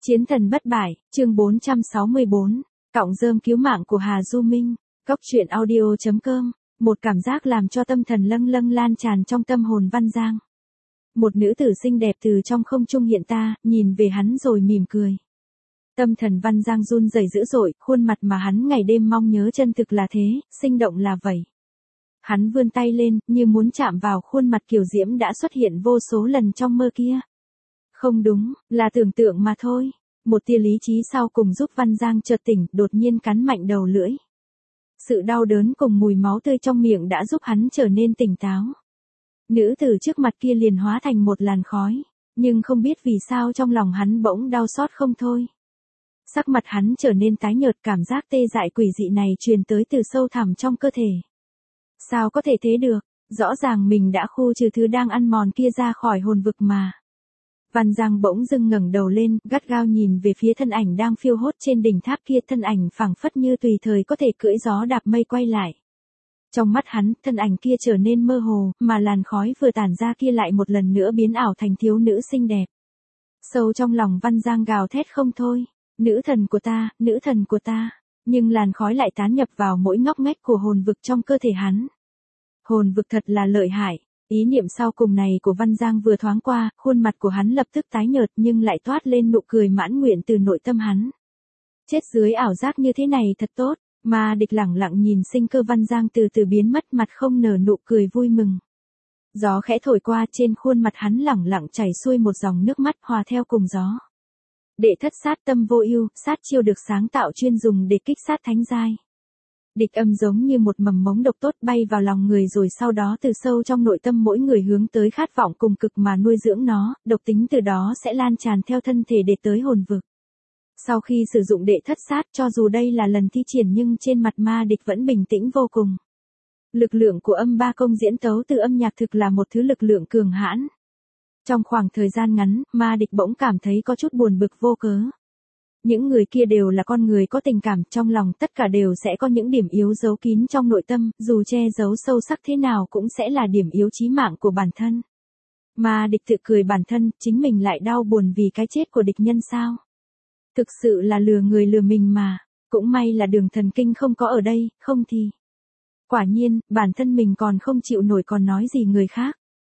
Chiến thần bất bại, chương 464, cọng rơm cứu mạng của Hà Du Minh, Cóc truyện audio.com, một cảm giác làm cho tâm thần lâng lâng lan tràn trong tâm hồn Văn Giang. Một nữ tử xinh đẹp từ trong không trung hiện ta, nhìn về hắn rồi mỉm cười. Tâm thần Văn Giang run rẩy dữ dội, khuôn mặt mà hắn ngày đêm mong nhớ chân thực là thế, sinh động là vậy. Hắn vươn tay lên, như muốn chạm vào khuôn mặt kiều diễm đã xuất hiện vô số lần trong mơ kia. Không đúng, là tưởng tượng mà thôi. Một tia lý trí sau cùng giúp Văn Giang chợt tỉnh, đột nhiên cắn mạnh đầu lưỡi. Sự đau đớn cùng mùi máu tươi trong miệng đã giúp hắn trở nên tỉnh táo. Nữ tử trước mặt kia liền hóa thành một làn khói, nhưng không biết vì sao trong lòng hắn bỗng đau xót không thôi. Sắc mặt hắn trở nên tái nhợt, cảm giác tê dại quỷ dị này truyền tới từ sâu thẳm trong cơ thể. Sao có thể thế được, rõ ràng mình đã khu trừ thứ đang ăn mòn kia ra khỏi hồn vực mà. Văn Giang bỗng dưng ngẩng đầu lên, gắt gao nhìn về phía thân ảnh đang phiêu hốt trên đỉnh tháp kia, thân ảnh phảng phất như tùy thời có thể cưỡi gió đạp mây quay lại. Trong mắt hắn, thân ảnh kia trở nên mơ hồ, mà làn khói vừa tản ra kia lại một lần nữa biến ảo thành thiếu nữ xinh đẹp. Sâu trong lòng Văn Giang gào thét không thôi, nữ thần của ta, nữ thần của ta, nhưng làn khói lại tán nhập vào mỗi ngóc ngách của hồn vực trong cơ thể hắn. Hồn vực thật là lợi hại. Ý niệm sau cùng này của Văn Giang vừa thoáng qua, khuôn mặt của hắn lập tức tái nhợt nhưng lại toát lên nụ cười mãn nguyện từ nội tâm hắn. Chết dưới ảo giác như thế này thật tốt, mà địch lẳng lặng nhìn sinh cơ Văn Giang từ từ biến mất, mặt không nở nụ cười vui mừng. Gió khẽ thổi qua, trên khuôn mặt hắn lẳng lặng chảy xuôi một dòng nước mắt hòa theo cùng gió. Đệ thất sát tâm vô ưu, sát chiêu được sáng tạo chuyên dùng để kích sát thánh giai. Địch âm giống như một mầm mống độc tốt bay vào lòng người, rồi sau đó từ sâu trong nội tâm mỗi người hướng tới khát vọng cùng cực mà nuôi dưỡng nó, độc tính từ đó sẽ lan tràn theo thân thể để tới hồn vực. Sau khi sử dụng đệ thất sát, cho dù đây là lần thi triển nhưng trên mặt ma địch vẫn bình tĩnh vô cùng. Lực lượng của âm ba công diễn tấu từ âm nhạc thực là một thứ lực lượng cường hãn. Trong khoảng thời gian ngắn, ma địch bỗng cảm thấy có chút buồn bực vô cớ. Những người kia đều là con người có tình cảm, trong lòng tất cả đều sẽ có những điểm yếu giấu kín trong nội tâm, dù che giấu sâu sắc thế nào cũng sẽ là điểm yếu chí mạng của bản thân. Mà địch tự cười bản thân, chính mình lại đau buồn vì cái chết của địch nhân sao? Thực sự là lừa người lừa mình mà, cũng may là Đường Thần Kinh không có ở đây, không thì. Quả nhiên, bản thân mình còn không chịu nổi còn nói gì người khác.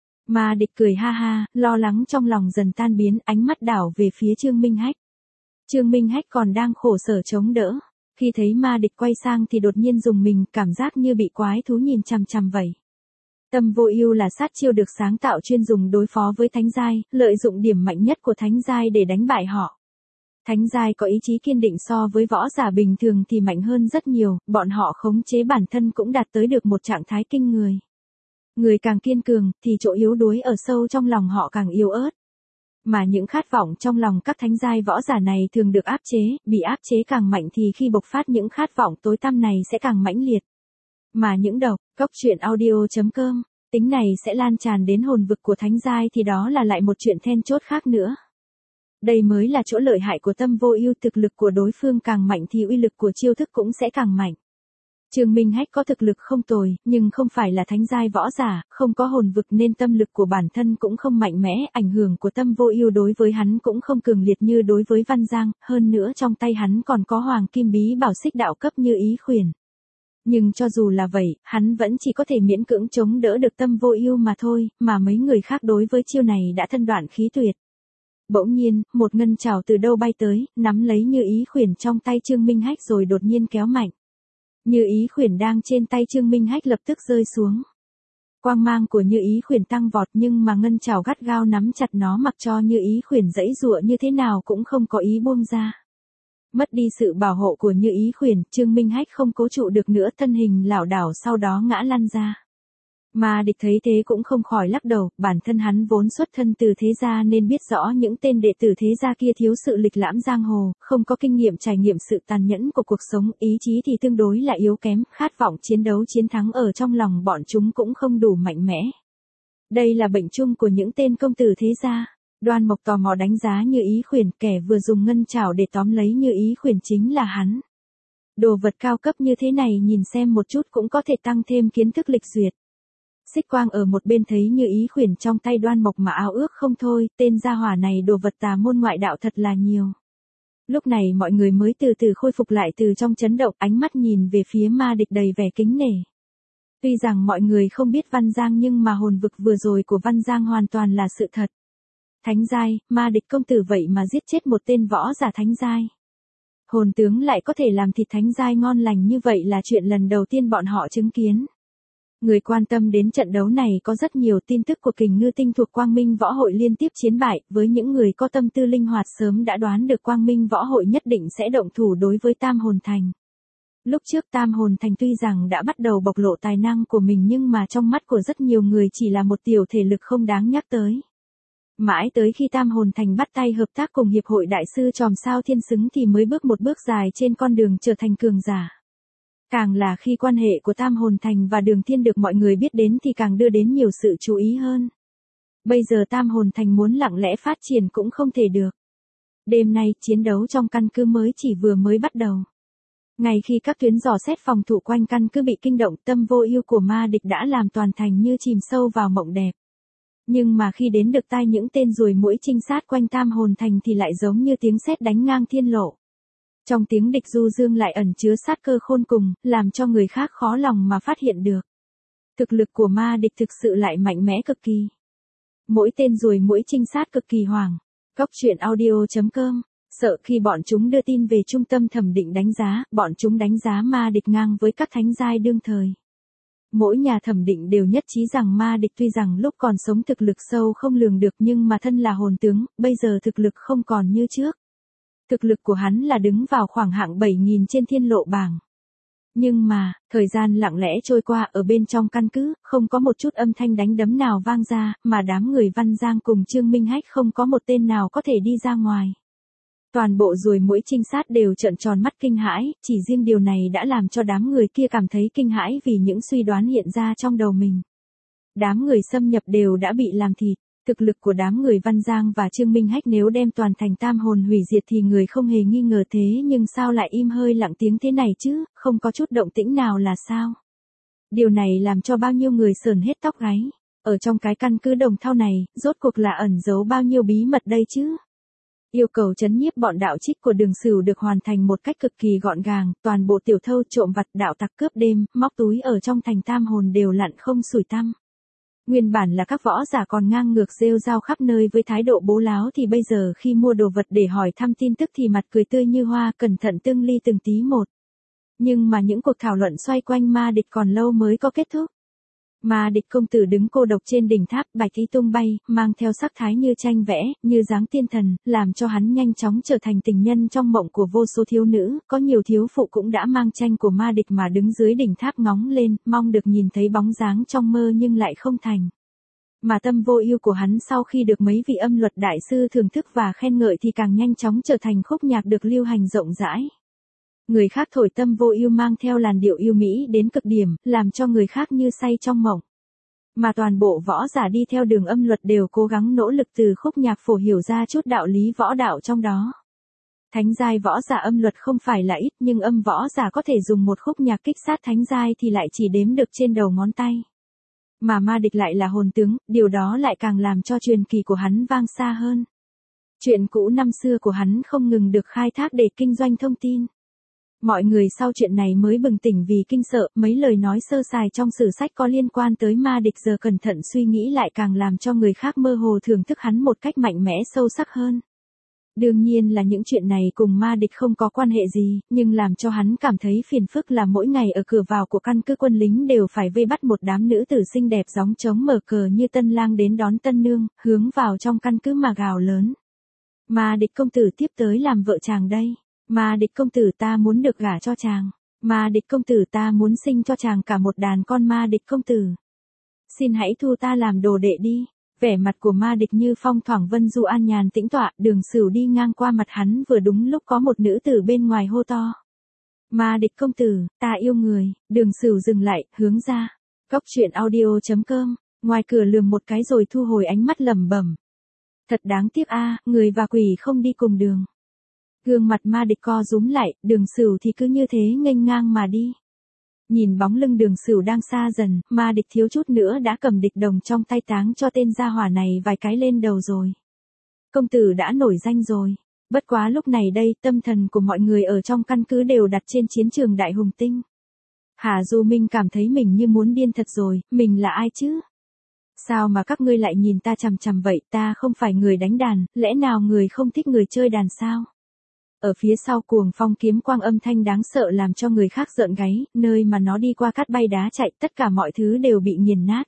Mà địch cười ha ha, lo lắng trong lòng dần tan biến, ánh mắt đảo về phía Trương Minh Hách. Trương Minh Hách còn đang khổ sở chống đỡ, khi thấy ma địch quay sang thì đột nhiên dùng mình, cảm giác như bị quái thú nhìn chằm chằm vậy. Tâm vô ưu là sát chiêu được sáng tạo chuyên dùng đối phó với thánh giai, lợi dụng điểm mạnh nhất của thánh giai để đánh bại họ. Thánh giai có ý chí kiên định, so với võ giả bình thường thì mạnh hơn rất nhiều, bọn họ khống chế bản thân cũng đạt tới được một trạng thái kinh người. Người càng kiên cường thì chỗ yếu đuối ở sâu trong lòng họ càng yếu ớt. Mà những khát vọng trong lòng các thánh giai võ giả này thường được áp chế, bị áp chế càng mạnh thì khi bộc phát những khát vọng tối tăm này sẽ càng mãnh liệt. Mà những độc, Cóc truyện audio.com, tính này sẽ lan tràn đến hồn vực của thánh giai thì đó là lại một chuyện then chốt khác nữa. Đây mới là chỗ lợi hại của tâm vô ưu, thực lực của đối phương càng mạnh thì uy lực của chiêu thức cũng sẽ càng mạnh. Trương Minh Hách có thực lực không tồi, nhưng không phải là thánh giai võ giả, không có hồn vực nên tâm lực của bản thân cũng không mạnh mẽ, ảnh hưởng của tâm vô ưu đối với hắn cũng không cường liệt như đối với Văn Giang, hơn nữa trong tay hắn còn có hoàng kim bí bảo xích đạo cấp như ý khuyển. Nhưng cho dù là vậy, hắn vẫn chỉ có thể miễn cưỡng chống đỡ được tâm vô ưu mà thôi, mà mấy người khác đối với chiêu này đã thân đoạn khí tuyệt. Bỗng nhiên, một ngân trảo từ đâu bay tới, nắm lấy như ý khuyển trong tay Trương Minh Hách rồi đột nhiên kéo mạnh. Như ý khuyển đang trên tay Trương Minh Hách lập tức rơi xuống. Quang mang của như ý khuyển tăng vọt nhưng mà ngân trảo gắt gao nắm chặt nó, mặc cho như ý khuyển giãy giụa như thế nào cũng không có ý buông ra. Mất đi sự bảo hộ của như ý khuyển, Trương Minh Hách không cố trụ được nữa, thân hình lảo đảo sau đó ngã lăn ra. Mà địch thấy thế cũng không khỏi lắc đầu, bản thân hắn vốn xuất thân từ thế gia nên biết rõ những tên đệ tử thế gia kia thiếu sự lịch lãm giang hồ, không có kinh nghiệm trải nghiệm sự tàn nhẫn của cuộc sống, ý chí thì tương đối là yếu kém, khát vọng chiến đấu chiến thắng ở trong lòng bọn chúng cũng không đủ mạnh mẽ. Đây là bệnh chung của những tên công tử thế gia. Đoan Mộc tò mò đánh giá Như ý khuyển, kẻ vừa dùng ngân trảo để tóm lấy Như ý khuyển chính là hắn. Đồ vật cao cấp như thế này nhìn xem một chút cũng có thể tăng thêm kiến thức lịch duyệt. Xích Quang ở một bên thấy Như ý khuyển trong tay Đoan Mộc mà ao ước không thôi, tên gia hỏa này đồ vật tà môn ngoại đạo thật là nhiều. Lúc này mọi người mới từ từ khôi phục lại từ trong chấn động, ánh mắt nhìn về phía ma địch đầy vẻ kính nể. Tuy rằng mọi người không biết Văn Giang nhưng mà hồn vực vừa rồi của Văn Giang hoàn toàn là sự thật. Thánh giai, ma địch công tử vậy mà giết chết một tên võ giả thánh giai. Hồn tướng lại có thể làm thịt thánh giai ngon lành như vậy là chuyện lần đầu tiên bọn họ chứng kiến. Người quan tâm đến trận đấu này có rất nhiều tin tức của Kình Ngư Tinh thuộc Quang Minh Võ Hội liên tiếp chiến bại, với những người có tâm tư linh hoạt sớm đã đoán được Quang Minh Võ Hội nhất định sẽ động thủ đối với Tam Hồn Thành. Lúc trước Tam Hồn Thành tuy rằng đã bắt đầu bộc lộ tài năng của mình nhưng mà trong mắt của rất nhiều người chỉ là một tiểu thể lực không đáng nhắc tới. Mãi tới khi Tam Hồn Thành bắt tay hợp tác cùng Hiệp hội Đại sư Chòm Sao Thiên Xứng thì mới bước một bước dài trên con đường trở thành cường giả. Càng là khi quan hệ của Tam Hồn Thành và Đường Thiên được mọi người biết đến thì càng đưa đến nhiều sự chú ý hơn. Bây giờ Tam Hồn Thành muốn lặng lẽ phát triển cũng không thể được. Đêm nay, chiến đấu trong căn cứ chỉ vừa mới bắt đầu. Ngay khi các tuyến dò xét phòng thủ quanh căn cứ bị kinh động, tâm vô ưu của ma địch đã làm toàn thành như chìm sâu vào mộng đẹp. Nhưng mà khi đến được tai những tên ruồi muỗi trinh sát quanh Tam Hồn Thành thì lại giống như tiếng sét đánh ngang thiên lộ. Trong tiếng địch du dương lại ẩn chứa sát cơ khôn cùng, làm cho người khác khó lòng mà phát hiện được. Thực lực của ma địch thực sự lại mạnh mẽ cực kỳ. Mỗi tên ruồi muỗi trinh sát cực kỳ hoảng. Góc truyện audio.com, sợ khi bọn chúng đưa tin về trung tâm thẩm định đánh giá, bọn chúng đánh giá ma địch ngang với các thánh giai đương thời. Mỗi nhà thẩm định đều nhất trí rằng ma địch tuy rằng lúc còn sống thực lực sâu không lường được nhưng mà thân là hồn tướng, bây giờ thực lực không còn như trước. Thực lực của hắn là đứng vào khoảng hạng 7.000 trên thiên lộ bảng. Nhưng mà, thời gian lặng lẽ trôi qua ở bên trong căn cứ, không có một chút âm thanh đánh đấm nào vang ra, mà đám người Văn Giang cùng Trương Minh Hách không có một tên nào có thể đi ra ngoài. Toàn bộ ruồi muỗi trinh sát đều trợn tròn mắt kinh hãi, chỉ riêng điều này đã làm cho đám người kia cảm thấy kinh hãi vì những suy đoán hiện ra trong đầu mình. Đám người xâm nhập đều đã bị làm thịt. Thực lực của đám người Văn Giang và Trương Minh Hách nếu đem toàn thành Tam Hồn hủy diệt thì người không hề nghi ngờ thế nhưng sao lại im hơi lặng tiếng thế này chứ, không có chút động tĩnh nào là sao? Điều này làm cho bao nhiêu người sởn hết tóc gáy. Ở trong cái căn cứ Đồng Thau này, rốt cuộc là ẩn giấu bao nhiêu bí mật đây chứ? Yêu cầu trấn nhiếp bọn đạo trích của Đường Sửu được hoàn thành một cách cực kỳ gọn gàng, toàn bộ tiểu thâu trộm vặt đạo tặc cướp đêm, móc túi ở trong thành Tam Hồn đều lặn không sủi tăm. Nguyên bản là các võ giả còn ngang ngược rêu rao khắp nơi với thái độ bố láo thì bây giờ khi mua đồ vật để hỏi thăm tin tức thì mặt cười tươi như hoa, cẩn thận từng ly từng tí một. Nhưng mà những cuộc thảo luận xoay quanh ma địch còn lâu mới có kết thúc. Ma địch công tử đứng cô độc trên đỉnh tháp, bạch y tung bay, mang theo sắc thái như tranh vẽ, như dáng tiên thần, làm cho hắn nhanh chóng trở thành tình nhân trong mộng của vô số thiếu nữ, có nhiều thiếu phụ cũng đã mang tranh của ma địch mà đứng dưới đỉnh tháp ngóng lên, mong được nhìn thấy bóng dáng trong mơ nhưng lại không thành. Mà tâm vô ưu của hắn sau khi được mấy vị âm luật đại sư thưởng thức và khen ngợi thì càng nhanh chóng trở thành khúc nhạc được lưu hành rộng rãi. Người khác thổi tâm vô ưu mang theo làn điệu yêu mỹ đến cực điểm, làm cho người khác như say trong mộng. Mà toàn bộ võ giả đi theo đường âm luật đều cố gắng nỗ lực từ khúc nhạc phổ hiểu ra chút đạo lý võ đạo trong đó. Thánh giai võ giả âm luật không phải là ít nhưng âm võ giả có thể dùng một khúc nhạc kích sát thánh giai thì lại chỉ đếm được trên đầu ngón tay. Mà ma địch lại là hồn tướng, điều đó lại càng làm cho truyền kỳ của hắn vang xa hơn. Chuyện cũ năm xưa của hắn không ngừng được khai thác để kinh doanh thông tin. Mọi người sau chuyện này mới bừng tỉnh vì kinh sợ, mấy lời nói sơ sài trong sử sách có liên quan tới ma địch giờ cẩn thận suy nghĩ lại càng làm cho người khác mơ hồ thưởng thức hắn một cách mạnh mẽ sâu sắc hơn. Đương nhiên là những chuyện này cùng ma địch không có quan hệ gì, nhưng làm cho hắn cảm thấy phiền phức là mỗi ngày ở cửa vào của căn cứ quân lính đều phải vây bắt một đám nữ tử xinh đẹp gióng trống mở cờ như tân lang đến đón tân nương, hướng vào trong căn cứ mà gào lớn. Ma địch công tử tiếp tới làm vợ chàng đây. Ma địch công tử ta muốn được gả cho chàng. Ma địch công tử ta muốn sinh cho chàng cả một đàn con ma địch công tử. Xin hãy thu ta làm đồ đệ đi. Vẻ mặt của ma địch như phong thoảng vân du an nhàn tĩnh tọa, Đường Sửu đi ngang qua mặt hắn vừa đúng lúc có một nữ tử bên ngoài hô to. Ma địch công tử, ta yêu người. Đường Sửu dừng lại, hướng ra. Góc truyện audio.com, ngoài cửa lườm một cái rồi thu hồi ánh mắt lẩm bẩm. Thật đáng tiếc a, người và quỷ không đi cùng đường. Gương mặt ma địch co rúm lại, Đường Sửu thì cứ như thế nghênh ngang mà đi. Nhìn bóng lưng Đường Sửu đang xa dần, ma địch thiếu chút nữa đã cầm địch đồng trong tay táng cho tên gia hỏa này vài cái lên đầu rồi. Công tử đã nổi danh rồi. Bất quá lúc này đây, tâm thần của mọi người ở trong căn cứ đều đặt trên chiến trường Đại Hùng Tinh. Hà Du Minh cảm thấy mình như muốn điên thật rồi, mình là ai chứ? Sao mà các ngươi lại nhìn ta chằm chằm vậy, ta không phải người đánh đàn, lẽ nào người không thích người chơi đàn sao? Ở phía sau Cuồng Phong kiếm quang âm thanh đáng sợ làm cho người khác rợn gáy, nơi mà nó đi qua cát bay đá chạy, tất cả mọi thứ đều bị nghiền nát.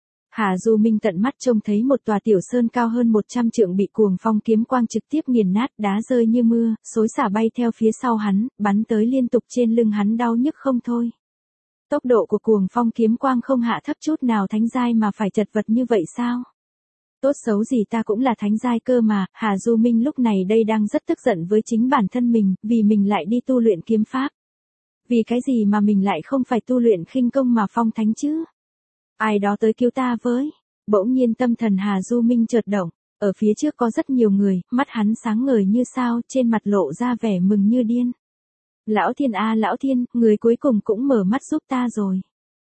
Hà Du Minh tận mắt trông thấy một tòa tiểu sơn cao hơn 100 trượng bị Cuồng Phong kiếm quang trực tiếp nghiền nát, đá rơi như mưa, xối xả bay theo phía sau hắn, bắn tới liên tục trên lưng hắn đau nhức không thôi. Tốc độ của Cuồng Phong kiếm quang không hạ thấp chút nào, thánh giai mà phải chật vật như vậy sao? Tốt xấu gì ta cũng là thánh giai cơ mà. Hà Du Minh lúc này đây đang rất tức giận với chính bản thân mình, vì mình lại đi tu luyện kiếm pháp. Vì cái gì mà mình lại không phải tu luyện khinh công mà phong thánh chứ? Ai đó tới cứu ta với. Bỗng nhiên tâm thần Hà Du Minh chợt động, ở phía trước có rất nhiều người, mắt hắn sáng ngời như sao, trên mặt lộ ra vẻ mừng như điên. Lão Thiên à, Lão Thiên, người cuối cùng cũng mở mắt giúp ta rồi.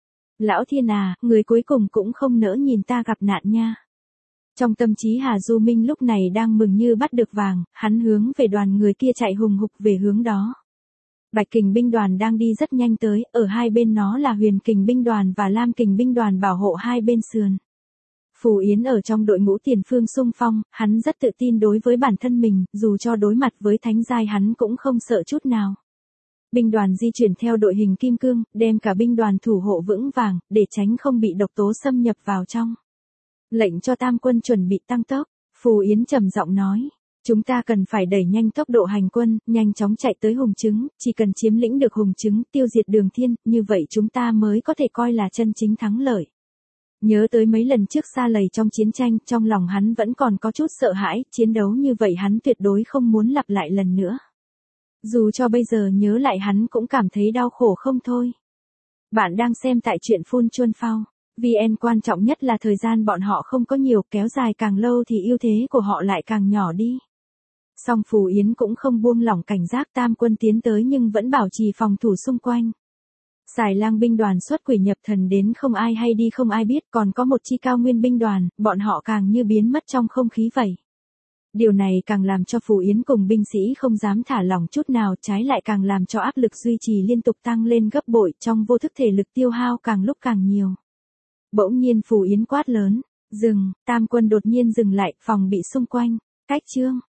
Lão Thiên à, người cuối cùng cũng không nỡ nhìn ta gặp nạn nha. Trong tâm trí Hà Du Minh lúc này đang mừng như bắt được vàng, hắn hướng về đoàn người kia chạy hùng hục về hướng đó. Bạch Kình binh đoàn đang đi rất nhanh tới, ở hai bên nó là Huyền Kình binh đoàn và Lam Kình binh đoàn bảo hộ hai bên sườn. Phù Yến ở trong đội ngũ tiền phương xung phong, hắn rất tự tin đối với bản thân mình, dù cho đối mặt với thánh giai hắn cũng không sợ chút nào. Binh đoàn di chuyển theo đội hình kim cương, đem cả binh đoàn thủ hộ vững vàng, để tránh không bị độc tố xâm nhập vào trong. Lệnh cho tam quân chuẩn bị tăng tốc, Phù Yến trầm giọng nói. Chúng ta cần phải đẩy nhanh tốc độ hành quân, nhanh chóng chạy tới Hùng Trứng, chỉ cần chiếm lĩnh được Hùng Trứng, tiêu diệt Đường Thiên, như vậy chúng ta mới có thể coi là chân chính thắng lợi. Nhớ tới mấy lần trước xa lầy trong chiến tranh, trong lòng hắn vẫn còn có chút sợ hãi, chiến đấu như vậy hắn tuyệt đối không muốn lặp lại lần nữa. Dù cho bây giờ nhớ lại hắn cũng cảm thấy đau khổ không thôi. Bạn đang xem tại truyện Phun Chuân Phao. VN quan trọng nhất là thời gian bọn họ không có nhiều, kéo dài càng lâu thì ưu thế của họ lại càng nhỏ đi. Song Phù Yến cũng không buông lỏng cảnh giác, tam quân tiến tới nhưng vẫn bảo trì phòng thủ xung quanh. Xài Lang binh đoàn xuất quỷ nhập thần đến không ai hay đi không ai biết, còn có một chi Cao Nguyên binh đoàn, bọn họ càng như biến mất trong không khí vậy. Điều này càng làm cho Phù Yến cùng binh sĩ không dám thả lỏng chút nào, trái lại càng làm cho áp lực duy trì liên tục tăng lên gấp bội, trong vô thức thể lực tiêu hao càng lúc càng nhiều. Bỗng nhiên Phù Yến quát lớn, dừng, tam quân đột nhiên dừng lại, phòng bị xung quanh, cách chương.